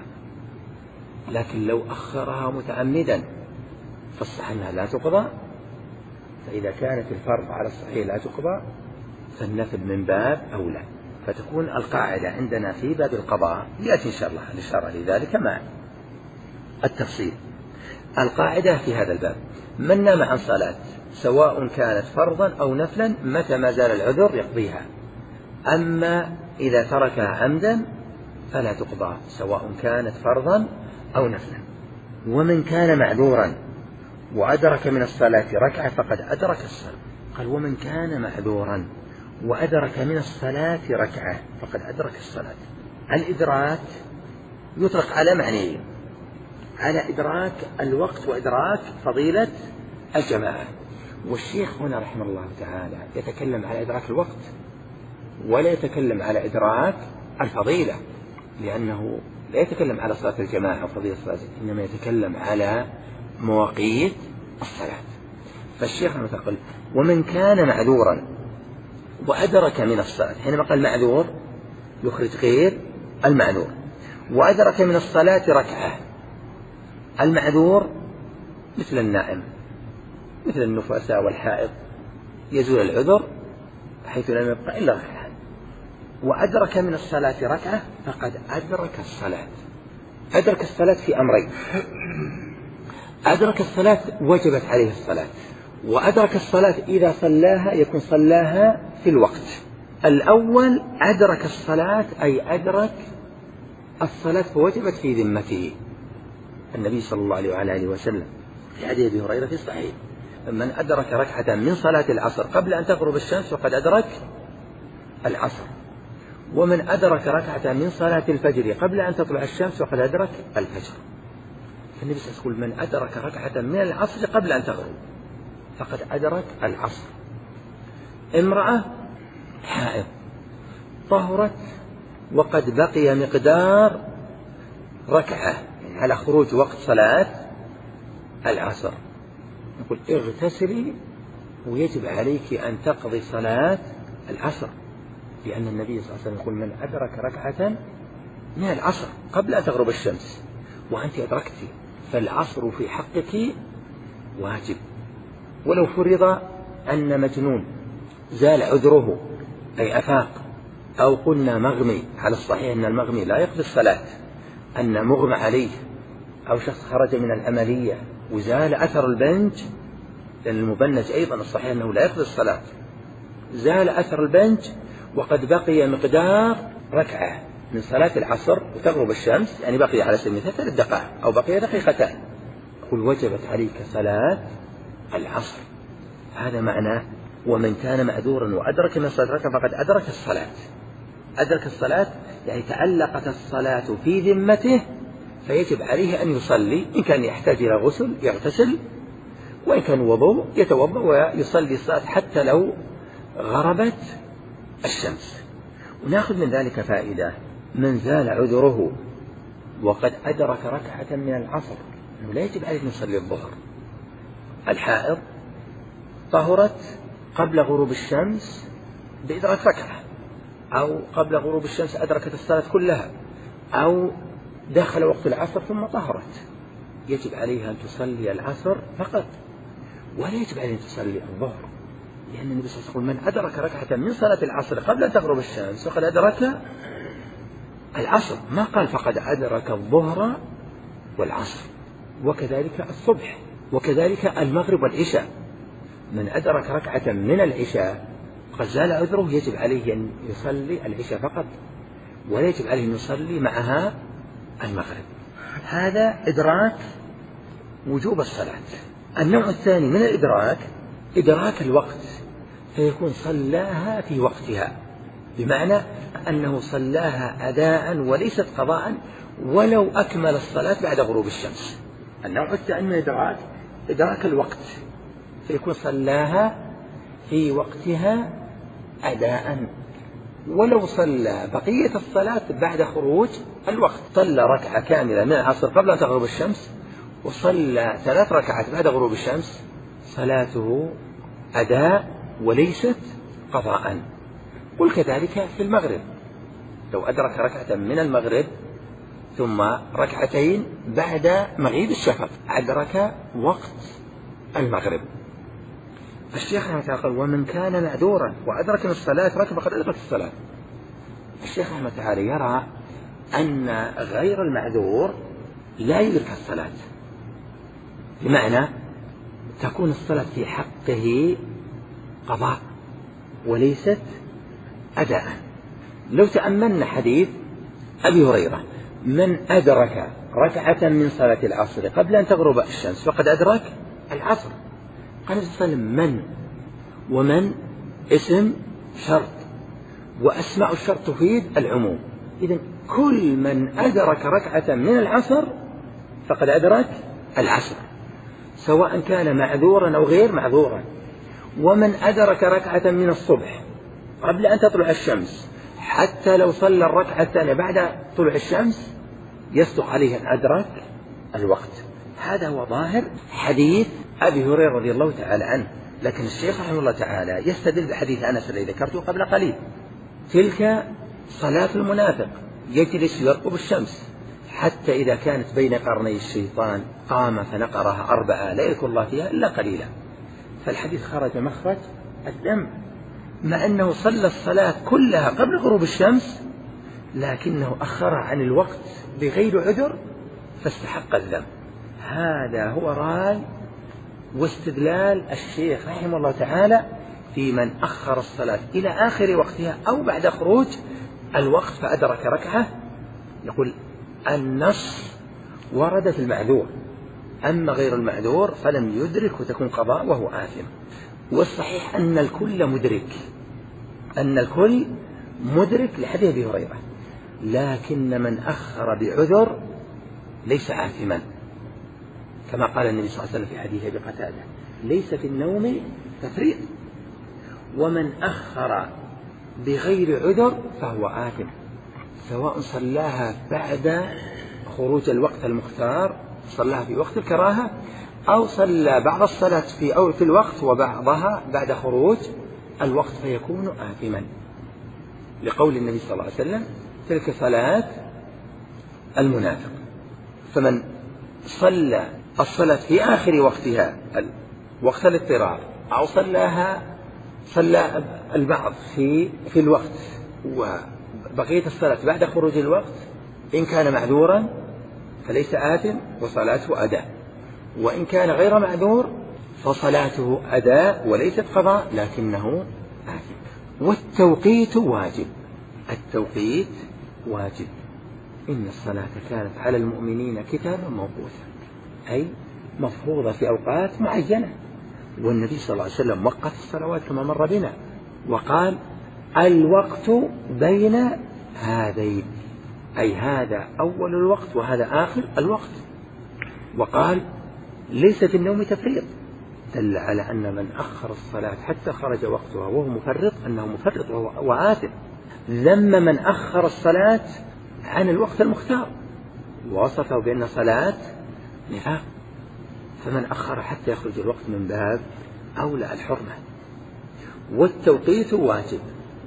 لكن لو أخرها متعمدا فالصح أنها لا تقضى، فإذا كانت الفرض على الصحيح لا تقضى فالنفل من باب أولى. فتكون القاعدة عندنا في باب القضاء، يأتي إن شاء الله الإشارة لذلك مع التفصيل. القاعدة في هذا الباب: من نام عن صلاة سواء كانت فرضا أو نفلا متى ما زال العذر يقضيها، أما إذا تركها عمدا فلا تقضى سواء كانت فرضا أو نفلا. ومن كان معذورا وأدرك من الصلاة ركعة فقد أدرك الصلاة. قال: ومن كان معذورا وأدرك من الصلاة ركعة فقد أدرك الصلاة. الإدراك يطلق على معنيين: على إدراك الوقت وإدراك فضيلة الجماعة. والشيخ هنا رحمه الله تعالى يتكلم على إدراك الوقت ولا يتكلم على إدراك الفضيلة، لأنه لا يتكلم على صلاة الجماعة وفضيلة الصلاة، إنما يتكلم على مواقيت الصلاة. فالشيخ يقول: ومن كان معذورا وأدرك من الصلاة. حينما قال معذور يخرج غير المعذور. وأدرك من الصلاة ركعة. المعذور مثل النائم، مثل النفساء والحائض، يزول العذر حيث لم يبقى إلا ركعة. وأدرك من الصلاة ركعة فقد أدرك الصلاة. أدرك الصلاة في أمرين: أدرك الصلاة وجبت عليه الصلاة، وأدرك الصلاة إذا صلاها يكون صلاها في الوقت. الأول أدرك الصلاة أي أدرك الصلاة فوجبت في ذمته. النبي صلى الله عليه وعلى آله وسلم في حديث أبي هريرة في الصحيح: من أدرك ركعة من صلاة العصر قبل أن تغرب الشمس فقد أدرك العصر، ومن أدرك ركعة من صلاة الفجر قبل أن تطلع الشمس فقد أدرك الفجر. فالنبي صلى الله عليه وسلم يقول: من أدرك ركعة من العصر قبل أن تغرب فقد أدرك العصر. امرأة حائض طهرت وقد بقي مقدار ركعة على خروج وقت صلاة العصر، نقول: اغتسلي ويجب عليك أن تقضي صلاة العصر، لأن النبي صلى الله عليه وسلم يقول: من أدرك ركعة من العصر قبل أن تغرب الشمس وأنت أدركت فالعصر في حقك واجب. ولو فرض أن مجنون زال عذره أي أفاق، أو قلنا مغمي، على الصحيح أن المغمي لا يقضي الصلاة، أن مغمى عليه، أو شخص خرج من العملية وزال أثر البنج، لأن المبنج أيضا الصحيح أنه لا يقضي الصلاة، زال أثر البنج وقد بقي مقدار ركعة من صلاة العصر وتغرب الشمس، يعني بقي على سبيل المثال ثلاث دقائق أو بقي دقيقتان، قل: وجبت عليك صلاة العصر. هذا معناه: ومن كان معذورا وأدرك من صلاة ركعة فقد أدرك الصلاة. أدرك الصلاة يعني تعلقت الصلاة في ذمته، فيجب عليه أن يصلي، إن كان يحتاج إلى غسل يغتسل، وإن كان وضوء يتوضأ ويصلي الصلاة حتى لو غربت الشمس. ونأخذ من ذلك فائدة: من زال عذره وقد أدرك ركعة من العصر أنه لا يجب عليه أن يصلي الظهر. الحائض طهرت قبل غروب الشمس بإدراك ركعة، أو قبل غروب الشمس أدركت الصلاة كلها، أو دخل وقت العصر ثم طهرت، يجب عليها أن تصلي العصر فقط، ولا يجب عليها أن تصلي الظهر، لأن النبي صلى الله عليه وسلم: من أدرك ركعة من صلاة العصر قبل أن تغرب الشمس فقد أدرك العصر، ما قال فقد أدرك الظهر والعصر. وكذلك الصبح، وكذلك المغرب والعشاء، من أدرك ركعة من العشاء قد زال عذره يجب عليه أن يصلي العشاء فقط، ولا يجب عليه أن يصلي معها المغرب. هذا إدراك وجوب الصلاة. النوع الثاني من الإدراك إدراك الوقت، فيكون صلاها في وقتها، بمعنى أنه صلاها أداء وليست قضاء ولو أكمل الصلاة بعد غروب الشمس. النوع الثاني من الإدراك إدراك الوقت، فيكون صلاها في وقتها أداء ولو صلى بقية الصلاة بعد خروج الوقت. صلى ركعة كاملة من العصر قبل أن تغرب الشمس، وصلى ثلاث ركعات بعد غروب الشمس، صلاته أداء وليست قضاء. قل كذلك في المغرب، لو أدرك ركعة من المغرب ثم ركعتين بعد مغيب الشفق أدرك وقت المغرب. الشيخ رحمه الله قال: ومن كان معذورا وأدرك من الصلاة ركعة فقد أدرك الصلاة. الشيخ رحمه الله تعالى يرى أن غير المعذور لا يدرك الصلاة، بمعنى تكون الصلاة في حقه قضاء وليست أداء. لو تأملنا حديث أبي هريرة: من أدرك ركعة من صلاة العصر قبل أن تغرب الشمس فقد أدرك العصر. قال النبي صلى الله عليه وسلم: من ومن اسم شرط، وأسماء الشرط تفيد العموم، إذن كل من أدرك ركعة من العصر فقد أدرك العصر، سواء كان معذورا أو غير معذورا. ومن أدرك ركعة من الصبح قبل أن تطلع الشمس حتى لو صلى الركعة الثانية بعد طلوع الشمس يصدق عليه أن أدرك الوقت. هذا هو ظاهر حديث أبي هريرة رضي الله تعالى عنه. لكن الشيخ رحمه الله تعالى يستدل بحديث أنس الذي ذكرته قبل قليل: تلك صلاة المنافق يجلس يرقب الشمس حتى إذا كانت بين قرني الشيطان قام فنقرها أربعة لا يذكر الله فيها إلا قليلا. فالحديث خرج مخرج الدم، مع أنه صلى الصلاة كلها قبل غروب الشمس لكنه أخرها عن الوقت بغير عذر فاستحق الذنب. هذا هو رأي واستدلال الشيخ رحمه الله تعالى في من أخر الصلاة إلى آخر وقتها أو بعد خروج الوقت فأدرك ركعة. يقول النص ورد في المعذور، أما غير المعذور فلم يدرك وتكون قضاء وهو آثم. والصحيح أن الكل مدرك، أن الكل مدرك لحديث أبي هريرة، لكن من أخر بعذر ليس آثما، كما قال النبي صلى الله عليه وسلم في حديث أبي قتادة: ليس في النوم تفريط، ومن أخر بغير عذر فهو آثم، سواء صلاها بعد خروج الوقت المختار، صلاها في وقت الكراهة، أو صلى بعض الصلاة في أول الوقت وبعضها بعد خروج الوقت فيكون آثما، لقول النبي صلى الله عليه وسلم: تلك صلاة المنافق. فمن صلى الصلاة في آخر وقتها وقت الاضطرار، أو صلاها صلى البعض في في الوقت وبقية الصلاة بعد خروج الوقت، إن كان معذورا فليس آثم وصلاته أداء، وإن كان غير معذور فصلاته أداء وليست قضاء لكنه آثم. والتوقيت واجب، التوقيت واجب. إن الصلاة كانت على المؤمنين كتابا موقوتا، أي مفروضة في أوقات معينة. والنبي صلى الله عليه وسلم وقت الصلوات كما مر بنا وقال: الوقت بين هذين، أي هذا أول الوقت وهذا آخر الوقت. وقال: ليس في النوم تفريط، دل على أن من أخر الصلاة حتى خرج وقتها وهو مفرط أنه مفرط وهو آثم. ذم من أخر الصلاة عن الوقت المختار ووصفه بأن صلاة نفاق، فمن أخر حتى يخرج الوقت من باب أولى الحرمة. والتوقيت واجب.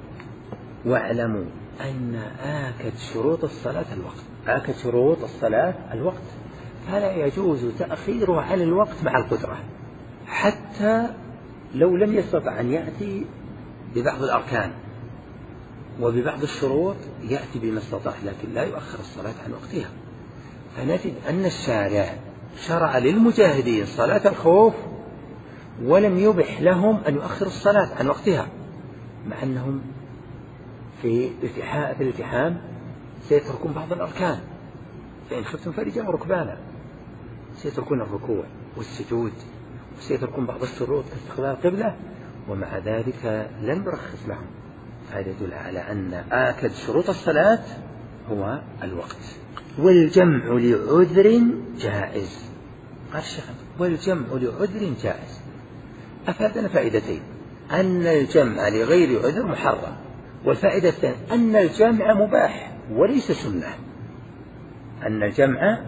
واعلموا أن آكد شروط الصلاة الوقت، آكد شروط الصلاة الوقت، فلا يجوز تأخيرها عن الوقت مع القدرة، حتى لو لم يستطع أن يأتي ببعض الأركان وببعض الشروط يأتي بما استطاع، لكن لا يؤخر الصلاة عن وقتها. فنجد أن الشارع شرع للمجاهدين صلاة الخوف ولم يبح لهم أن يؤخر الصلاة عن وقتها، مع أنهم في الالتحام سيتركون بعض الأركان، فإن خفتم فرجعوا ركبانا، سيتركون الركوع والسجود وسيتركون بعض الشروط كاستقبال القبلة، ومع ذلك لم يرخص لهم. هذا يدل على أن آكد شروط الصلاة هو الوقت. والجمع لعذر جائز، قال الشيخ: والجمع لعذر جائز. أفادنا فائدتين: أن الجمع لغير عذر محرم، والفائدة الثانية أن الجمع مباح وليس سنة، أن الجمع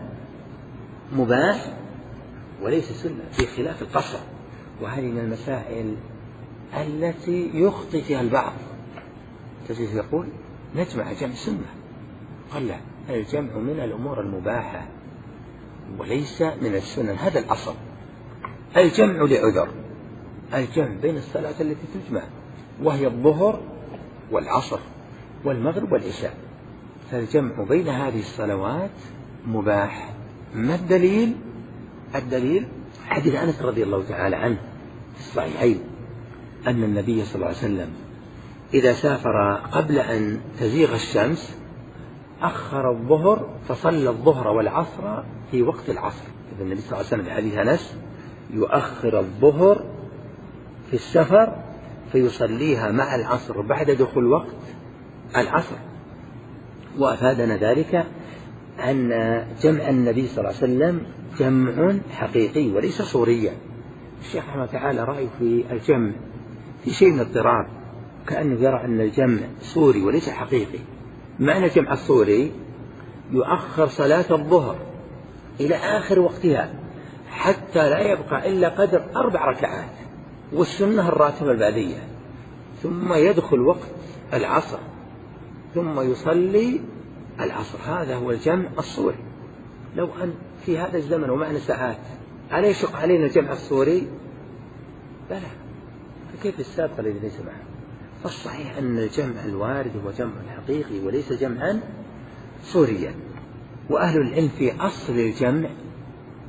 مباح وليس سنة، في خلاف القصر. وهذه من المسائل التي يخطئ فيها البعض، تجد يقول: نجمع جمع سنة. قال: لا، الجمع من الأمور المباحة وليس من السنن، هذا الأصل. الجمع لعذر، الجمع بين الصلاة التي تجمع وهي الظهر والعصر والمغرب والعشاء، فالجمع بين هذه الصلوات مباح. ما الدليل؟ الدليل حديث أنس رضي الله تعالى عنه في الصحيحين أن النبي صلى الله عليه وسلم إذا سافر قبل أن تزيغ الشمس أخر الظهر فصلى الظهر والعصر في وقت العصر. إذا النبي صلى الله عليه وسلم في حديث أنس يؤخر الظهر في السفر فيصليها مع العصر بعد دخول وقت العصر. وأفادنا ذلك أن جمع النبي صلى الله عليه وسلم جمع حقيقي وليس صوريا. الشيخ رحمه الله تعالى رأيه في الجمع في شيء من اضطراب، كأنه يرى أن الجمع صوري وليس حقيقي. معنى الجمع الصوري يؤخر صلاة الظهر إلى آخر وقتها حتى لا يبقى إلا قدر أربع ركعات والسنة الراتبة البعدية، ثم يدخل وقت العصر ثم يصلي العصر. هذا هو الجمع الصوري. لو أن في هذا الزمن ومعنى ساعات ألا يشق علينا الجمع الصوري؟ بلى، فكيف السابق الذي ليس معه؟ فالصحيح أن الجمع الوارد هو جمع حقيقي وليس جمعا صوريا. وأهل العلم في أصل الجمع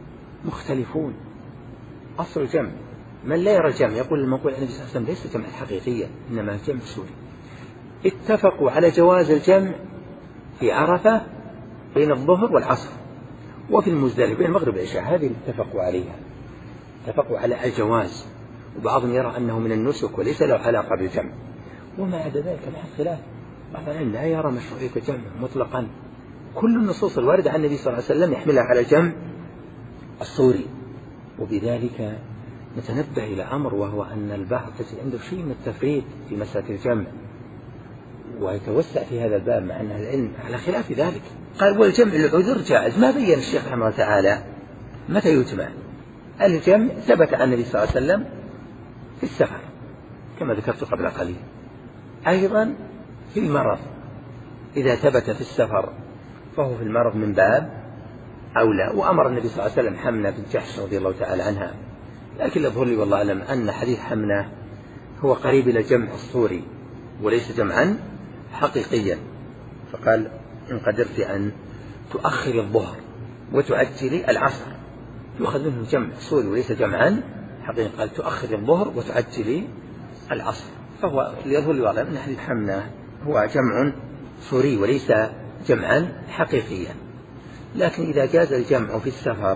مختلفون. أصل الجمع من لا يرى الجمع يقول المقول النبي صلى الله عليه وسلم ليس جمع حقيقيا إنما جمع سوري. اتفقوا على جواز الجمع في عرفة بين الظهر والعصر، وفي المزدلفة بين المغرب والعشاء، هذه اتفقوا عليها، اتفقوا على الجواز. وبعضهم يرى أنه من النسك وليس له علاقة بالجمع، وما عدا ذلك محل خلاف. بعض العلم لا يرى مشروعية الجمع مطلقا. كل النصوص الواردة عن النبي صلى الله عليه وسلم يحملها على الجمع الصوري. وبذلك نتنبه إلى أمر، وهو أن البعض تجد عنده شيء من التفريط في مسألة الجمع ويتوسع في هذا الباب، مع أن العلم على خلاف ذلك. قال والجمع العذر جائز. ما بين الشيخ رحمه الله تعالى متى يجمع. الجمع ثبت عن النبي صلى الله عليه وسلم في السفر كما ذكرت قبل قليل، أيضا في المرض. إذا ثبت في السفر فهو في المرض من باب أولى. وأمر النبي صلى الله عليه وسلم حمنة بنت جحش رضي الله تعالى عنها، لكن يظهر لي والله أعلم أن حديث حمنة هو قريب إلى جمع الصوري وليس جمعا حقيقيا. فقال إن قدرت أن تؤخر الظهر وتعجلي العصر، يؤخذ منه جمع صوري وليس جمعا حقيقيا. قال تؤخر الظهر وتعجلي العصر، فهو يظهر لي والله أن حديث حمنة هو جمع صوري وليس جمعا حقيقيا. لكن إذا جاز الجمع في السفر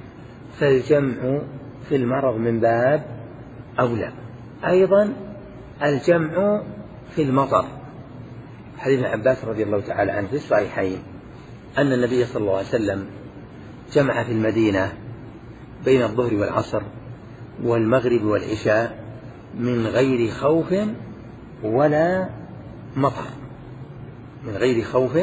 فالجمع في المرض من باب أولى. أيضا الجمع في المطر، حديث ابن عباس رضي الله تعالى عنه في الصحيحين أن النبي صلى الله عليه وسلم جمع في المدينة بين الظهر والعصر والمغرب والعشاء من غير خوف ولا مطر، من غير خوف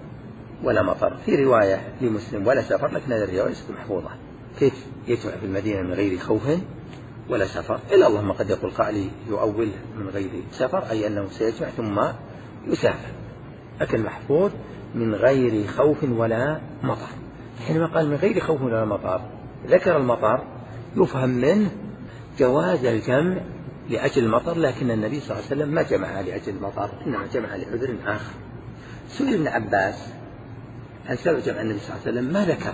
ولا مطر. في رواية لمسلم ولا سفر، لكن هذه الرواية ليست محفوظة. كيف يجمع في المدينة من غير خوف ولا سفر؟ إلا اللهم قد يقول قائل يؤول من غير سفر، أي أنه سيجمع ثم يسافر، لكن محفوظ من غير خوف ولا مطر. حينما قال من غير خوف ولا مطر ذكر المطر، يفهم منه جواز الجمع لأجل المطر، لكن النبي صلى الله عليه وسلم ما جمع لأجل المطر، إنما جمع لعذر آخر. سئل ابن عباس عن سبب جمع النبي صلى الله عليه وسلم، ما ذكر؟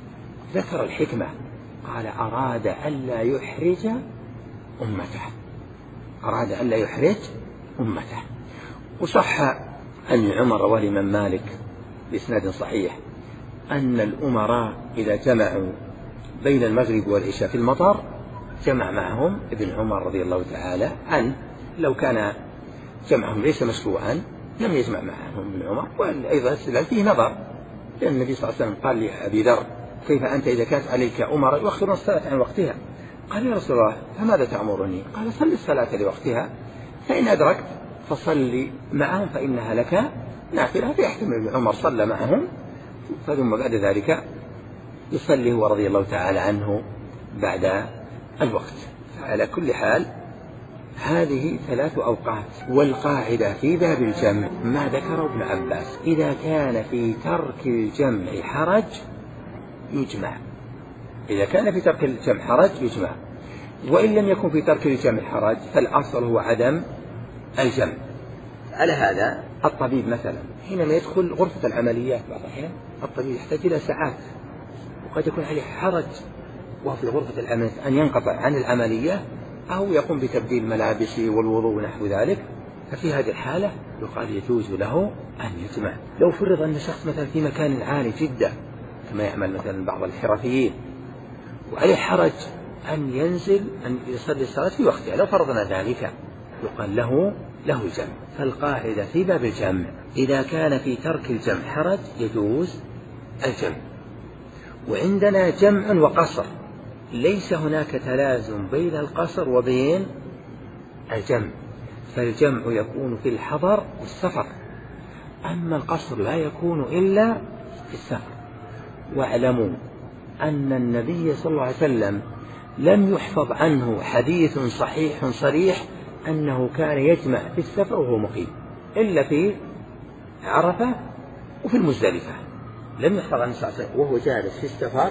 ذكر الحكمة، قال أراد ألا يحرج أمته، أراد ألا يحرج أمته. وصح أن عمر رواه الإمام مالك بإسناد صحيح أن الأمراء إذا جمعوا بين المغرب والعشاء في المطر جمع معهم ابن عمر رضي الله تعالى عنه. لو كان جمعهم ليس مشروعا لم يجمع معهم ابن عمر. وأيضا فيه نظر، لأن النبي صلى الله عليه وسلم قال لأبي ذر كيف أنت إذا كانت عليك أمراء يؤخرون الصلاة عن وقتها؟ قال يا رسول الله فماذا تأمرني؟ قال صل الصلاة لوقتها، فإن أدركت فصل معهم فإنها لك نافلة. فيحتمل ابن عمر صلى معهم ثم بعد ذلك يصلي هو رضي الله تعالى عنه بعد الوقت. على كل حال هذه ثلاث أوقات. والقاعدة في باب الجمع ما ذكره ابن عباس، إذا كان في ترك الجمع حرج يجمع، إذا كان في ترك الجمع حرج يجمع، وإن لم يكن في ترك الجمع حرج فالأصل هو عدم الجمع. على هذا الطبيب مثلا حينما يدخل غرفة العمليات بعض الأحيان الطبيب يحتاج إلى ساعات، وقد يكون عليه حرج وهو في غرفة العمليات أن ينقطع عن العملية أو يقوم بتبديل ملابسه والوضوء ونحو ذلك. ففي هذه الحالة يقال يجوز له أن يجمع. لو فرض أن شخص مثلا في مكان عالي جدا كما يعمل مثلا بعض الحرفيين وعليه حرج أن ينزل أن يصلي الصلاة في وقتها، لو فرضنا ذلك يقال له له الجمع. فالقاعدة في باب الجمع إذا كان في ترك الجمع حرج يجوز الجمع. وعندنا جمع وقصر، ليس هناك تلازم بين القصر وبين الجمع، فالجمع يكون في الحضر والسفر، أما القصر لا يكون إلا في السفر. واعلموا أن النبي صلى الله عليه وسلم لم يحفظ عنه حديث صحيح صريح أنه كان يجمع في السفر وهو مقيم، إلا في عرفة وفي المزدلفة. لم يحفظ عنه صلى الله عليه وسلم وهو جالس في السفر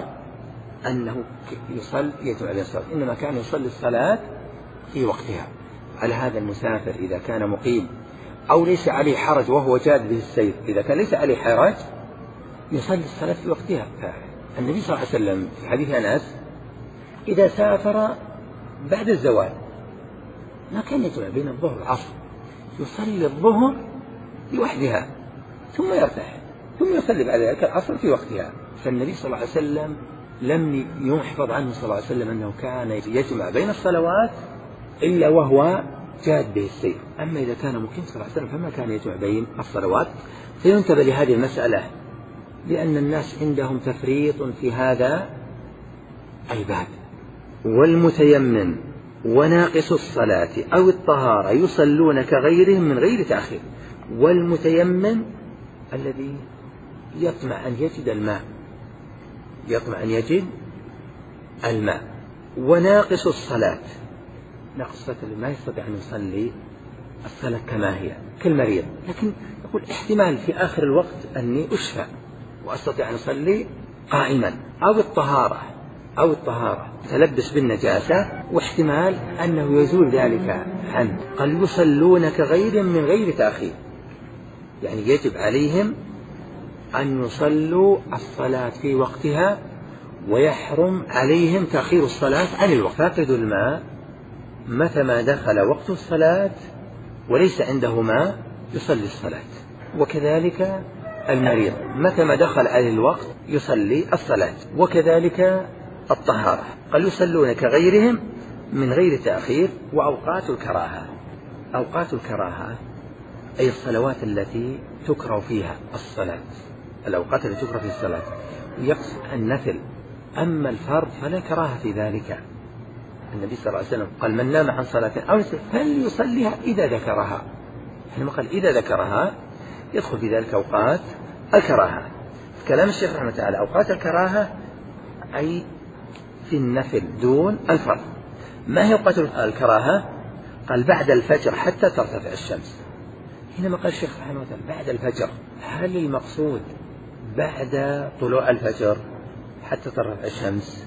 أنه يصل يجمع بين الصلاة، إنما كان يصلي الصلاة في وقتها. على هذا المسافر إذا كان مقيم أو ليس عليه حرج وهو جاد به السير، إذا كان ليس عليه حرج يصلي الصلاة في وقتها. النبي صلى الله عليه وسلم في حديث أنس إذا سافر بعد الزوال ما كان يجمع بين الظهر والعصر، يصلي الظهر لوحدها ثم يرتاح ثم يصلي بعد ذلك العصر في وقتها. فالنبي صلى الله عليه وسلم لم يحفظ عنه صلى الله عليه وسلم أنه كان يجمع بين الصلوات إلا وهو جاد به السير. أما إذا كان مقيم صلى الله عليه وسلم فما كان يجمع بين الصلوات. فينتبه لهذه المسألة، لأن الناس عندهم تفريط في هذا الباب. والمتيمم وناقص الصلاة أو الطهارة يصلون كغيرهم من غير تأخير. والمتيمم الذي يطمع أن يجد الماء يطمع أن يجد الماء وناقص الصلاة، ناقص الصلاة اللي ما يستطيع أن يصلي الصلاة كما هي كالمريض، لكن يقول احتمال في آخر الوقت أني أشفى وأستطيع أن أصلي قائما. أو الطهارة أو الطهارة تلبس بالنجاسة واحتمال أنه يزول ذلك عنه. قال يصلون كغيرهم من غير تأخير، يعني يجب عليهم أن يصلوا الصلاة في وقتها ويحرم عليهم تأخير الصلاة عن الوقت. فاقد الماء متى ما دخل وقت الصلاة وليس عنده ماء يصلي الصلاة، وكذلك المريض متى ما دخل عليه الوقت يصلي الصلاة، وكذلك الطهارة. قال يصلون كغيرهم من غير تأخير. وأوقات الكراهة، أوقات الكراهة أي الصلوات التي تكره فيها الصلاة، الأوقات التي تكره فيها الصلاة، يقصد النفل. أما الفرض فلا كراهة في ذلك. النبي صلى الله عليه وسلم قال من نام عن صلاة أو نسي فليصليها إذا ذكرها، حينما قال إذا ذكرها يدخل في ذلك أوقات الكراهة. كلام الشيخ رحمه الله تعالى أوقات الكراهة أي في النفل دون الفرض. ما هي أوقات الكراهة؟ قال بعد الفجر حتى ترتفع الشمس. حينما قال الشيخ رحمه الله تعالى بعد الفجر، هل المقصود بعد طلوع الفجر حتى ترتفع الشمس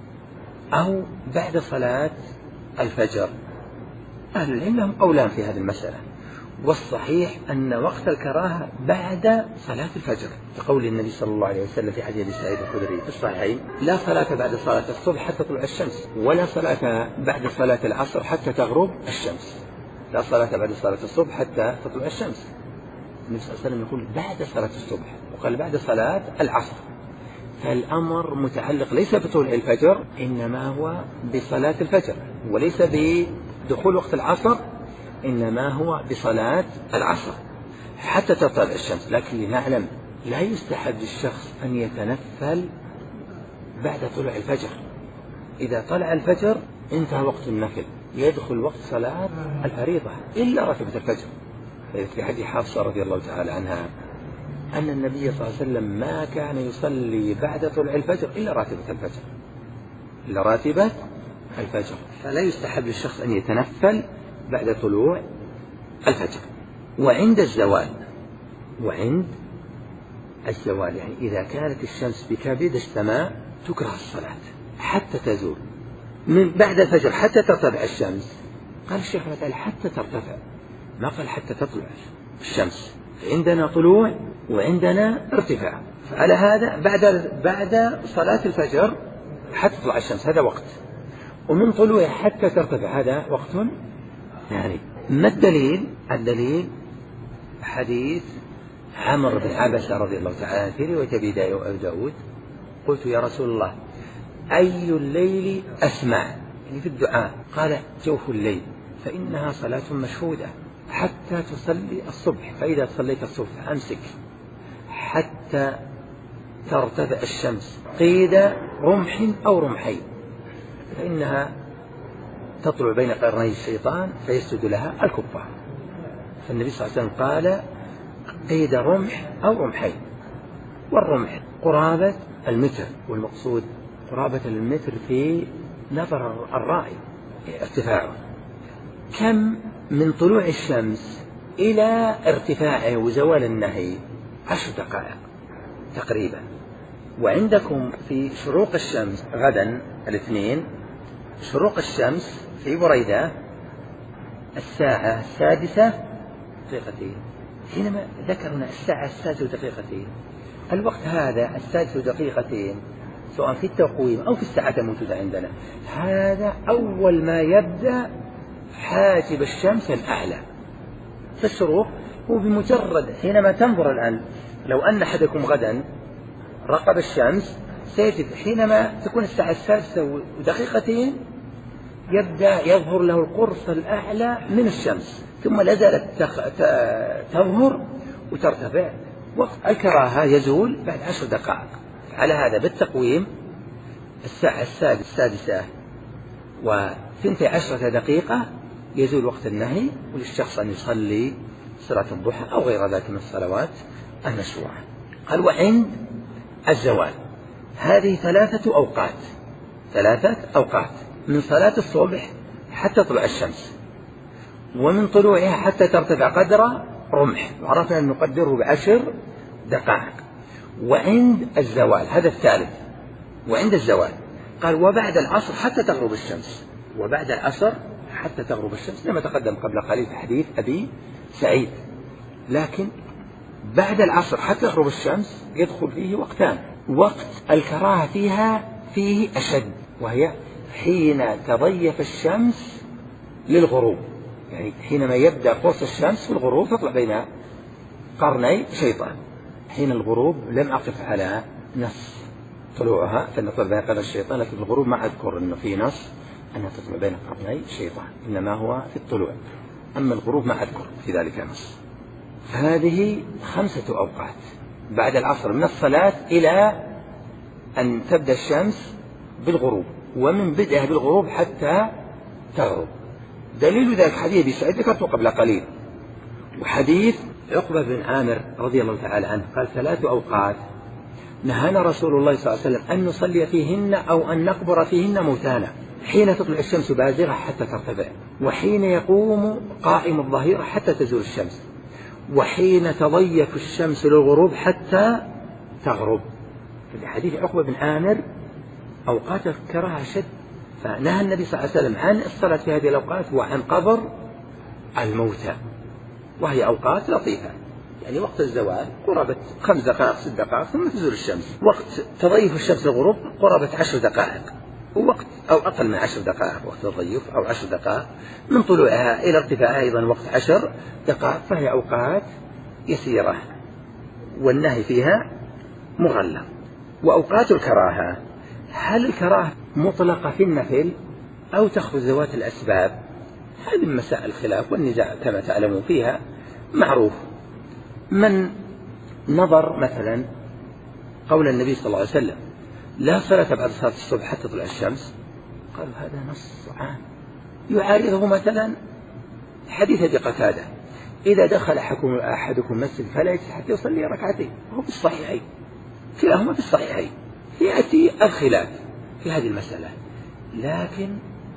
أو بعد صلاة الفجر؟ أهل العلم لهم قولان في هذه المسألة، والصحيح أن وقت الكراهة بعد صلاة الفجر، لقول النبي صلى الله عليه وسلم في حديث سعيد الخدري في الصحيحين لا صلاة بعد صلاة الصبح حتى تطلع الشمس، ولا صلاة بعد صلاة العصر حتى تغرب الشمس. لا صلاة بعد صلاة الصبح حتى تطلع الشمس. النبي صلى الله عليه وسلم يقول بعد صلاة الصبح، وقال بعد صلاة العصر. فالأمر متعلق ليس بطلوع الفجر إنما هو بصلاة الفجر، وليس بدخول وقت العصر إنما هو بصلاة العصر حتى تطلع الشمس. لكن لنعلم لا يستحب للشخص أن يتنفل بعد طلوع الفجر. إذا طلع الفجر انتهى وقت النفل، يدخل وقت صلاة الفريضة إلا راتبة الفجر. في حديث حفصة رضي الله تعالى عنها أن النبي صلى الله عليه وسلم ما كان يصلي بعد طلوع الفجر إلا راتبة الفجر إلا راتبة الفجر. فلا يستحب للشخص أن يتنفل بعد طلوع الفجر. وعند الزوال، وعند الزوال يعني إذا كانت الشمس بكبد السماء تكره الصلاة حتى تزول. من بعد الفجر حتى ترتفع الشمس، قال الشيخ مثلا حتى ترتفع، ما قال حتى تطلع الشمس. عندنا طلوع وعندنا ارتفاع، فعلى هذا بعد بعد صلاة الفجر حتى تطلع الشمس هذا وقت، ومن طلوع حتى ترتفع هذا وقت يعني. ما الدليل؟ الدليل حديث عمرو بن عبسة رضي الله تعالى عنه في رواية أبي داود قلت يا رسول الله أي الليل أسمع، يعني في الدعاء، قال جوف الليل فإنها صلاة مشهودة حتى تصلي الصبح، فإذا صليت الصبح أمسك حتى ترتفع الشمس قيد رمح أو رمحين، فإنها تطلع بين قرني الشيطان فيسجد لها الكفار. فالنبي صلى الله عليه وسلم قال قيد رمح أو رمحين، والرمح قرابة المتر، والمقصود قرابة المتر في نظر الرائي ارتفاعه. كم من طلوع الشمس إلى ارتفاعه وزوال النهي؟ عشر دقائق تقريبا. وعندكم في شروق الشمس غدا الاثنين شروق الشمس في بريدة الساعة السادسة دقيقتين، حينما ذكرنا الساعة السادسة دقيقتين الوقت هذا السادسة دقيقتين سواء في التقويم أو في الساعة الموجودة عندنا، هذا أول ما يبدأ حاجب الشمس الأعلى في الشروق. وبمجرد حينما تنظر الآن، لو أن أحدكم غدا رقب الشمس سيجد حينما تكون الساعة السادسة ودقيقتين يبدأ يظهر له القرص الأعلى من الشمس، ثم لا زالت تظهر وترتفع. وقت الكراهة يزول بعد عشر دقائق. على هذا بالتقويم الساعة السادسة وثنتي عشرة دقيقة يزول وقت النهي، وللشخص أن يصلي صلاة الضحى أو غير ذلك من الصلوات المشروعة. قال وعند الزوال، هذه ثلاثة أوقات، ثلاثة أوقات من صلاة الصبح حتى طلوع الشمس، ومن طلوعها حتى ترتفع قدر رمح، وعرفنا أن نقدره بعشر دقائق. وعند الزوال هذا الثالث، وعند الزوال قال وبعد العصر حتى تغرب الشمس، وبعد العصر حتى تغرب الشمس لما تقدم قبل قليل في حديث أبي سعيد. لكن بعد العصر حتى تغرب الشمس يدخل فيه وقتان، وقت الكراهة فيها فيه أشد، وهي حين تضيف الشمس للغروب، يعني حينما يبدأ قرص الشمس في الغروب تطلع بين قرني شيطان. حين الغروب لم أقف على نص طلوعها فنطلع بين قرني الشيطان، لكن في الغروب ما أذكر أنه في نص أنها تطلع بين قرني شيطان، إنما هو في الطلوع، أما الغروب ما أذكر في ذلك نص. هذه خمسة أوقات بعد العصر من الصلاة إلى أن تبدأ الشمس بالغروب، ومن بدأها بالغروب حتى تغرب. دليل ذلك حديث أبي سعيد ذكرته قبل قليل، وحديث عقبة بن عامر رضي الله تعالى عنه قال ثلاث أوقات نهانا رسول الله صلى الله عليه وسلم أن نصلي فيهن أو أن نقبر فيهن موتانا، حين تطلع الشمس بازغة حتى ترتفع، وحين يقوم قائم الظهيرة حتى تزول الشمس، وحين تضيف الشمس للغروب حتى تغرب. في حديث عقبة بن عامر أوقات الكراهة شد، فنهى النبي صلى الله عليه وسلم عن الصلاة في هذه الأوقات وعن قبر الموتى، وهي أوقات لطيفة، يعني وقت الزوال قرابة خمس دقائق ست دقائق ثم تزول الشمس، وقت تضيف الشمس للغروب قرابة عشر دقائق، ووقت أو أقل من عشر دقائق وقت التضيف، أو عشر دقائق من طلوعها إلى ارتفاعها أيضا وقت عشر دقائق، فهي أوقات يسيرة والنهي فيها مغلظ. وأوقات الكراهة، هل الكراهة مطلقة في النفل أو تأخذ ذوات الأسباب؟ هذه مسائل الخلاف والنزاع كما تعلمون فيها معروف. من نظر مثلا قول النبي صلى الله عليه وسلم لا صلاة بعد صلاة الصبح حتى تطلع الشمس، قالوا هذا نص عام. يعارضه مثلا حديث أبي قتادة إذا دخل أحدكم مسجد فلا يجلس حتى يصلي ركعتين، وهو في الصحيحين، كلاهما في الصحيحين. يأتي الخلاف في هذه المسألة، لكن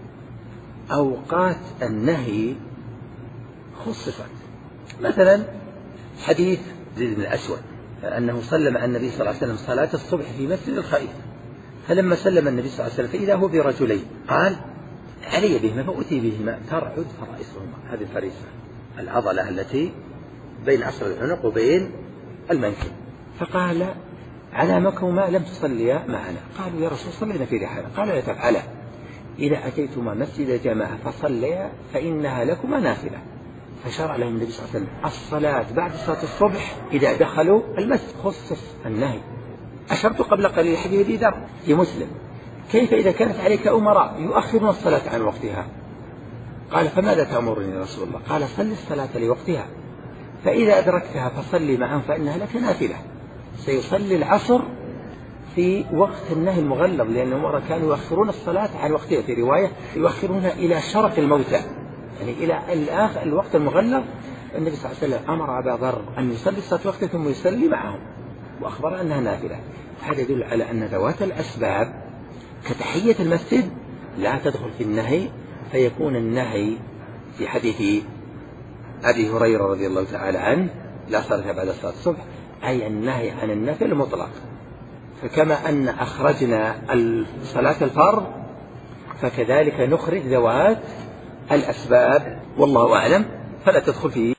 أوقات النهي خصصت. مثلا حديث زيد بن الأسود أنه صلى مع النبي صلى الله عليه وسلم صلاة الصبح في مسجد الخيف، فلما سلم النبي صلى الله عليه وسلم فإذا هو برجلين، قال علي بهما فأتي بهما ترعد فرائسهما، هذه الفريسة العضلة التي بين عصر العنق وبين المنكب، فقال علامكما لم تصليا معنا؟ قالوا يا رسول صلينا في رحالة. قال لا تفعلا، إذا أتيتما مسجد جماعة فصليا فإنها لكما نافلة. فشرع لهم النبي صلى الله عليه وسلم الصلاة بعد صلاة الصبح إذا دخلوا المسجد، خصص النهي. أشرت قبل قليل حديث أبي ذر في مسلم كيف إذا كانت عليك أمراء يؤخرون الصلاة عن وقتها؟ قال فماذا تأمرني يا رسول الله؟ قال صل الصلاة لوقتها، فإذا أدركتها فصلي معهم فإنها لك نافلة. سيصلي العصر في وقت النهي المغلظ، لأن المرة كانوا يؤخرون الصلاة عن وقتها، في رواية يؤخرونها إلى شرق الموتى، يعني إلى الآخر الوقت المغلظ. النبي صلى الله عليه وسلم أمر أبا ذر أن يصلي الصلاة وقتها ثم يصلي معهم، وأخبر أنها نافلة. هذا يدل على أن ذوات الأسباب كتحية المسجد لا تدخل في النهي، فيكون النهي في حديث أبي هريرة رضي الله تعالى عنه لا صلاة بعد صلاة الصبح، أي النهي عن النفل المطلق. فكما أن أخرجنا صلاة الفرض فكذلك نخرج ذوات الأسباب، والله أعلم، فلا تدخل فيه